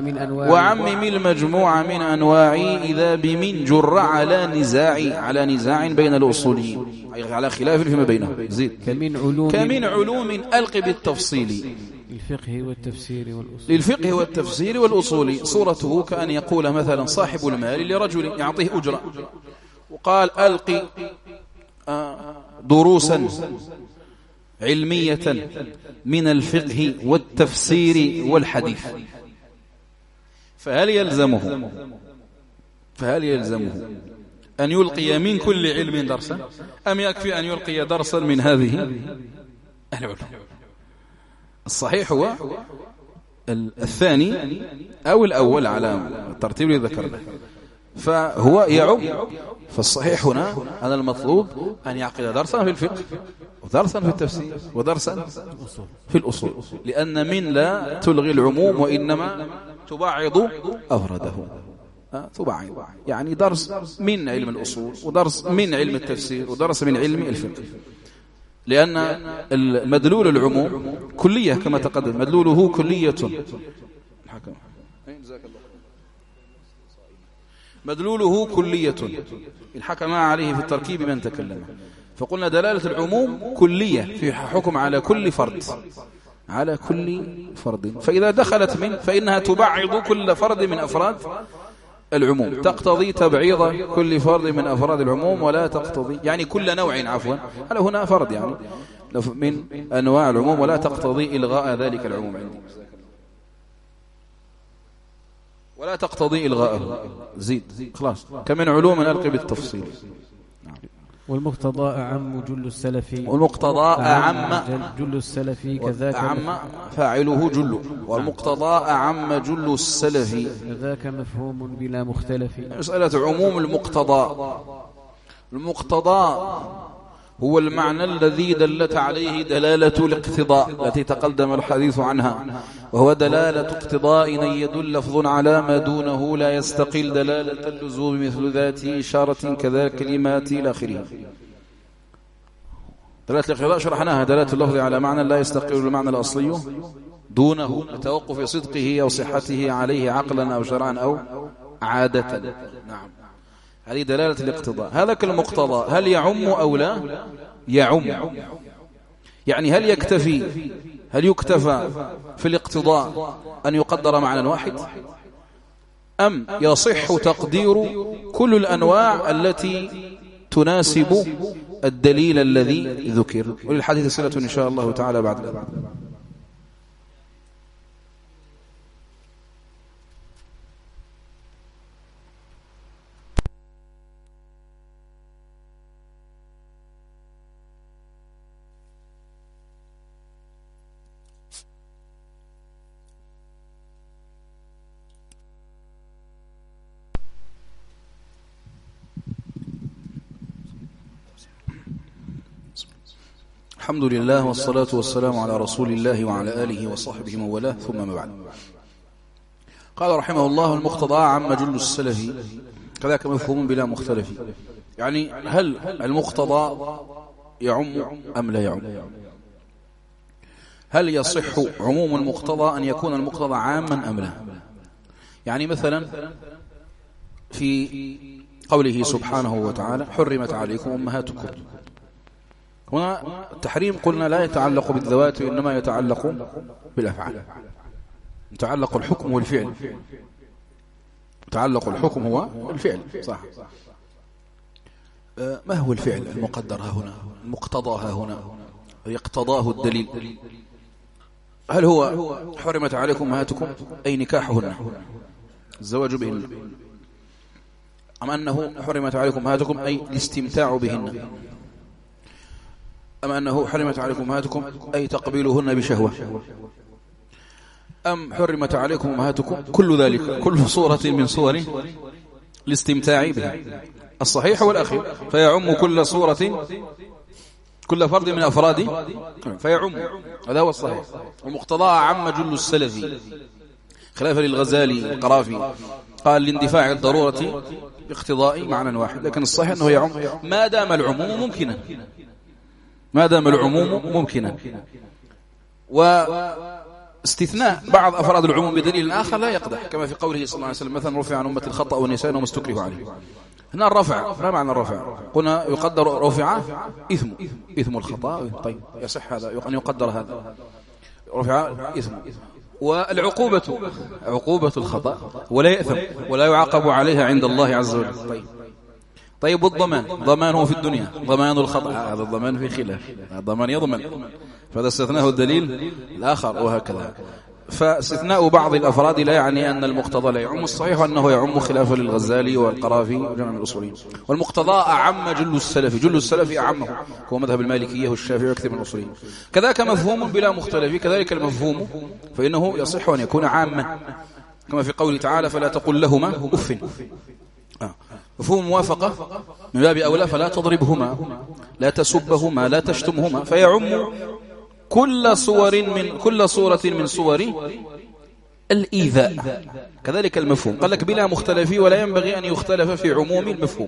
Speaker 2: من
Speaker 1: أنواع إذا بمن جر على نزاع بين الأصوليين، على خلاف فيما بينهم. زيد كمن علوم ألق بالتفصيل للفقه والتفسير والأصول. صورته كأن يقول مثلا صاحب المال لرجل يعطيه أجرة، وقال ألقي دروسا علمية من الفقه والتفسير والحديث، فهل يلزمه أن يلقي من كل علم درسا، أم يكفي أن يلقي درسا من هذه العلوم؟ الصحيح هو الثاني أو الأول على الترتيب اللي ذكرناه، فهو يعم. فالصحيح هنا أن المطلوب أن يعقد درسا في الفقه، ودرسا في التفسير، ودرسا في الأصول، لأن من لا تلغي العموم، وإنما تبعض أفرده. تبعض يعني درس من علم الأصول، ودرس من علم التفسير، ودرس من علم الفقه، لأن مدلول العموم كلية كما تقدم، مدلوله كلية. مدلوله كلية إن حكم عليه في التركيب من تكلم. فقلنا دلالة العموم كلية في حكم على كل فرد، فإذا دخلت من فإنها تبعض كل فرد من أفراد العموم، تقتضي تبعيض كل فرد من أفراد العموم، ولا تقتضي يعني كل نوع على هنا فرد يعني من أنواع العموم، ولا تقتضي إلغاء ذلك العموم عندي، ولا تقتضي إلغاءه. زيد خلاص. كمن علوم ألقي بالتفصيل.
Speaker 2: والمقتضى أعم جل السلف كذاك
Speaker 1: أعم فاعله جل، والمقتضى أعم جل السلف
Speaker 2: كذاك مفهوم بلا مختلف.
Speaker 1: مسألة عموم المقتضى هو المعنى الذي دلت عليه دلالة الاقتضاء التي تقدم الحديث عنها، وهو دلالة اقتضاء أن يدل لفظ على ما دونه لا يستقل دلالة اللزوم مثل ذاته إشارة كذلك كلمات إلى آخره. دلالة الاقتضاء شرحناها، دلالة اللفظ على معنى لا يستقل المعنى الأصلي دونه لتوقف صدقه أو صحته عليه عقلا أو شرعا أو عادة. نعم، هذه دلالة الاقتضاء. هذا كالمقتضى هل يعم أو لا يعم؟ يعني هل يكتفى في الاقتضاء أن يقدر معنى واحد، أم يصح تقدير كل الأنواع التي تناسب الدليل الذي ذكر؟ وللحديث صلة إن شاء الله تعالى بعد الأذان. الحمد لله والصلاة والسلام على رسول الله وعلى آله وصحبه من والاه، ثم ما بعد. قال رحمه الله: المقتضى عم جل السلف كذاك مفهوم بلا مختلف. يعني هل المقتضى يعم أم لا يعم؟ هل يصح عموم المقتضى أن يكون المقتضى عاما أم لا؟ يعني مثلا في قوله سبحانه وتعالى حرمت عليكم أمهاتكم، هنا التحريم قلنا لا يتعلق بالذوات وإنما يتعلق بالأفعال، يتعلق الحكم والفعل، يتعلق الحكم هو الفعل صح. ما هو الفعل المقدر هنا المقتضى هنا يقتضاه الدليل؟ هل هو حرمت عليكم أمهاتكم أي نكاحهن الزواج بهن، أم أنه حرمت عليكم أمهاتكم أي الاستمتاع بهن، أم أنه حرمت عليكم أمهاتكم أي تقبيلهن بشهوة، أم حرمت عليكم أمهاتكم كل ذلك كل صورة من صور الاستمتاع بها؟ الصحيح والأخير، فيعم كل صورة كل فرد من أفراد فيعم، هذا هو الصحيح. ومقتضاها عم جل السلف خلافا للغزالي القرافي، قال لاندفاع الضرورة باقتضاء معنى واحد، لكن الصحيح أنه يعم ما دام العموم ممكنا، ما دام العموم ممكنا. واستثناء بعض أفراد العموم بدليل آخر لا يقدح، كما في قوله صلى الله عليه وسلم مثلا رفع عن أمة الخطأ والنسيان وما استكرهوا عليه. هنا الرفع ما معنى الرفع؟ قلنا يقدر رفع إثم الخطأ، طيب يصح هذا أن يقدر هذا رفع إثم. والعقوبة عقوبة الخطأ ولا يأثم ولا يعاقب عليها عند الله عز وجل. طيب والضمان ضمانه في الدنيا ضمان الخطأ، هذا الضمان في خلاف، الضمان يضمن، فهذا استثناه الدليل الآخر وهكذا. فاستثناء بعض الأفراد لا يعني أن المقتضى لا يعم، الصحيح أنه يعم خلافا للغزالي والقرافي وجمع من الأصوليين. والمقتضى أعم جل السلف، جل السلف أعمه، هو مذهب المالكية والشافعي وكثير من الأصوليين. كذلك مفهوم بلا مختلف، كذلك المفهوم فإنه يصح أن يكون عاما، كما في قوله تعالى فلا تقل لهما أف. مفهوم موافقة من باب أولى، فلا تضربهما لا تسبهما لا تشتمهما، فيعم كل صورة من صور الإيذاء. كذلك المفهوم قال لك بلا مختلف، ولا ينبغي أن يختلف في عموم المفهوم،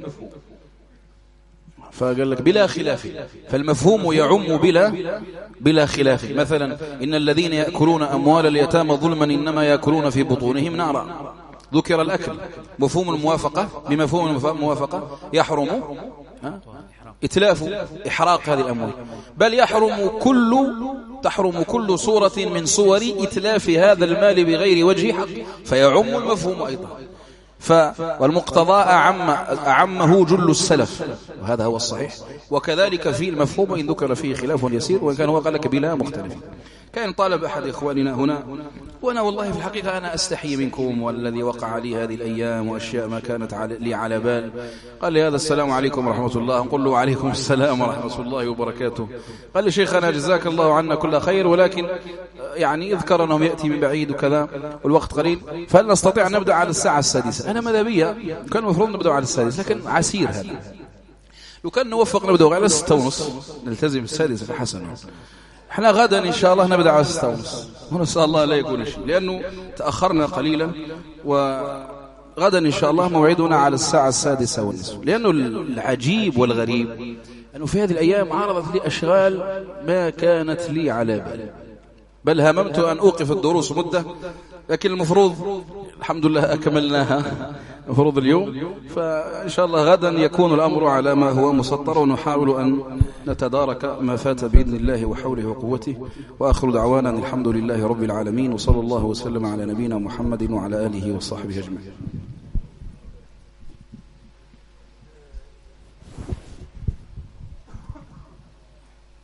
Speaker 1: فقال لك بلا خلاف، فالمفهوم يعم بلا خلاف. مثلا إن الذين يأكلون أموال اليتامى ظلما إنما يأكلون في بطونهم نارا، ذكر الأكل. مفهوم الموافقة بمفهوم الموافقة يحرم إتلاف إحراق هذه الأموال، بل تحرم كل صورة من صور إتلاف هذا المال بغير وجه حق، فيعم المفهوم أيضا. والمقتضى أعمه جل السلف، وهذا هو الصحيح. وكذلك في المفهوم وإن ذكر فيه خلاف يسير، وإن كان هو قال لك بلا مختلف. كان طالب أحد إخواننا هنا، وأنا والله في الحقيقة أنا أستحي منكم والذي وقع لي هذه الأيام وأشياء ما كانت لي على بال، قال لي هذا السلام عليكم ورحمة الله، نقول له وعليكم السلام ورحمة الله وبركاته. قال لي شيخنا جزاك الله عنا كل خير، ولكن يعني يذكر أنهم يأتي من بعيد وكذا والوقت قليل، فهل نستطيع أن نبدأ على الساعة 6؟ أنا ماذا بي كان المفروض نبدأ على 6، لكن عسير هذا، لو كان نوفق نبدأ على 6:30 نلتزم 6 فحسن. احنا غدا إن شاء الله نبدأ على 6:30، ونسأل الله لا يكون شيء لأنه تأخرنا قليلا، وغدا إن شاء الله موعدنا على الساعة 6:30. لأنه العجيب والغريب أنه في هذه الأيام عرضت لي أشغال ما كانت لي على بل هممت أن أوقف الدروس مدة، لكن المفروض الحمد لله أكملناها المفروض اليوم، فإن شاء الله غدا يكون الأمر على ما هو مسطر، ونحاول أن نتدارك ما فات بإذن الله وحوله وقوته. وآخر دعوانا الحمد لله رب العالمين، وصلى الله وسلم على نبينا محمد وعلى آله وصحبه أجمعين.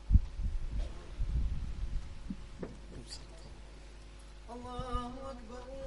Speaker 4: الله أكبر.